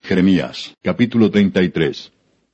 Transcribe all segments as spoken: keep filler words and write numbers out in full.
Jeremías, capítulo treinta y tres.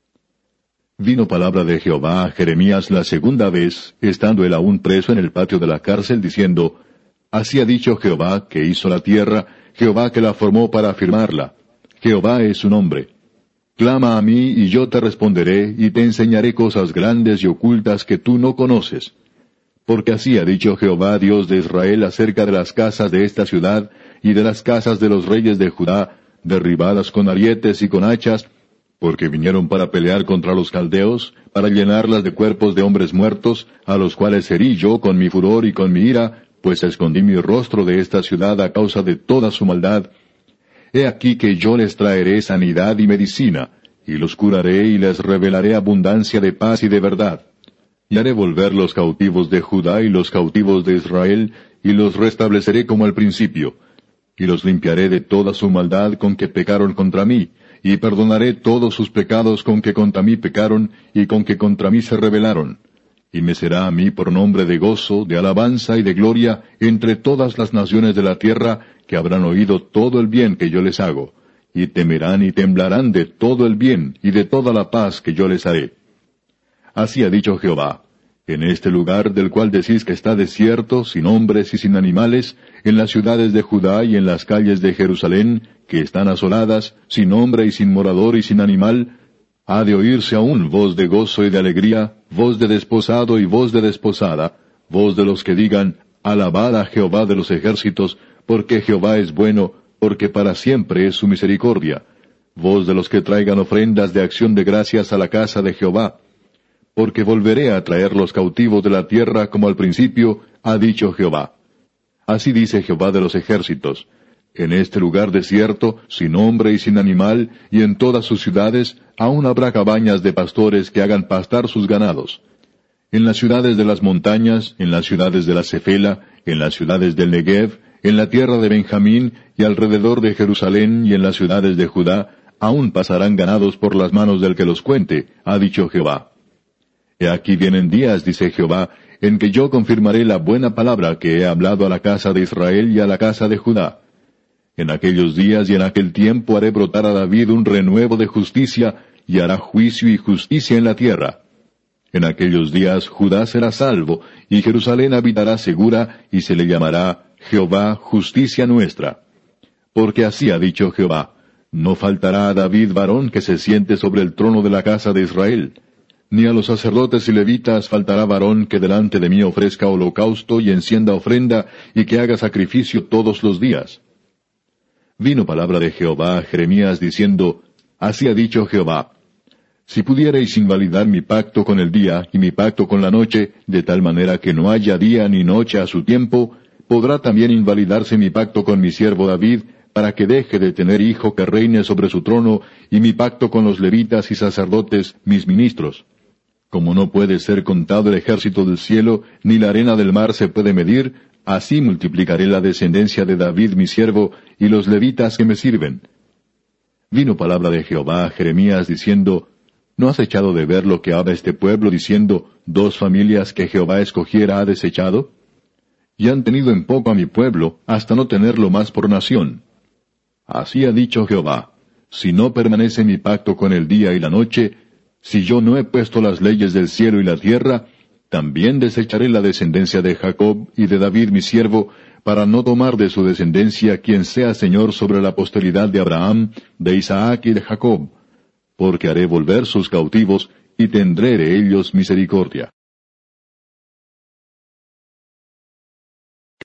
Vino palabra de Jehová a Jeremías la segunda vez, estando él aún preso en el patio de la cárcel, diciendo, Así ha dicho Jehová, que hizo la tierra, Jehová que la formó para afirmarla. Jehová es su nombre. Clama a mí, y yo te responderé, y te enseñaré cosas grandes y ocultas que tú no conoces. Porque así ha dicho Jehová, Dios de Israel, acerca de las casas de esta ciudad, y de las casas de los reyes de Judá, derribadas con arietes y con hachas, porque vinieron para pelear contra los caldeos, para llenarlas de cuerpos de hombres muertos, a los cuales herí yo con mi furor y con mi ira, pues escondí mi rostro de esta ciudad a causa de toda su maldad. He aquí que yo les traeré sanidad y medicina, y los curaré y les revelaré abundancia de paz y de verdad. Y haré volver los cautivos de Judá y los cautivos de Israel, y los restableceré como al principio. Y los limpiaré de toda su maldad con que pecaron contra mí, y perdonaré todos sus pecados con que contra mí pecaron, y con que contra mí se rebelaron. Y me será a mí por nombre de gozo, de alabanza y de gloria entre todas las naciones de la tierra, que habrán oído todo el bien que yo les hago, y temerán y temblarán de todo el bien y de toda la paz que yo les haré. Así ha dicho Jehová. En este lugar del cual decís que está desierto, sin hombres y sin animales, en las ciudades de Judá y en las calles de Jerusalén, que están asoladas, sin hombre y sin morador y sin animal, ha de oírse aún voz de gozo y de alegría, voz de desposado y voz de desposada, voz de los que digan, Alabad a Jehová de los ejércitos, porque Jehová es bueno, porque para siempre es su misericordia, voz de los que traigan ofrendas de acción de gracias a la casa de Jehová. Porque volveré a traer los cautivos de la tierra como al principio, ha dicho Jehová. Así dice Jehová de los ejércitos. En este lugar desierto, sin hombre y sin animal, y en todas sus ciudades, aún habrá cabañas de pastores que hagan pastar sus ganados. En las ciudades de las montañas, en las ciudades de la Cefela, en las ciudades del Negev, en la tierra de Benjamín, y alrededor de Jerusalén, y en las ciudades de Judá, aún pasarán ganados por las manos del que los cuente, ha dicho Jehová. He aquí vienen días, dice Jehová, en que yo confirmaré la buena palabra que he hablado a la casa de Israel y a la casa de Judá. En aquellos días y en aquel tiempo haré brotar a David un renuevo de justicia, y hará juicio y justicia en la tierra. En aquellos días Judá será salvo, y Jerusalén habitará segura, y se le llamará Jehová justicia nuestra. Porque así ha dicho Jehová, no faltará a David varón que se siente sobre el trono de la casa de Israel. Ni a los sacerdotes y levitas faltará varón que delante de mí ofrezca holocausto y encienda ofrenda, y que haga sacrificio todos los días. Vino palabra de Jehová a Jeremías diciendo, Así ha dicho Jehová, si pudierais invalidar mi pacto con el día y mi pacto con la noche, de tal manera que no haya día ni noche a su tiempo, podrá también invalidarse mi pacto con mi siervo David, para que deje de tener hijo que reine sobre su trono, y mi pacto con los levitas y sacerdotes, mis ministros. Como no puede ser contado el ejército del cielo, ni la arena del mar se puede medir, así multiplicaré la descendencia de David mi siervo, y los levitas que me sirven. Vino palabra de Jehová a Jeremías diciendo, ¿No has echado de ver lo que habla este pueblo, diciendo, dos familias que Jehová escogiera ha desechado? Y han tenido en poco a mi pueblo, hasta no tenerlo más por nación. Así ha dicho Jehová, si no permanece mi pacto con el día y la noche, si yo no he puesto las leyes del cielo y la tierra, también desecharé la descendencia de Jacob y de David mi siervo, para no tomar de su descendencia quien sea señor sobre la posteridad de Abraham, de Isaac y de Jacob, porque haré volver sus cautivos, y tendré de ellos misericordia.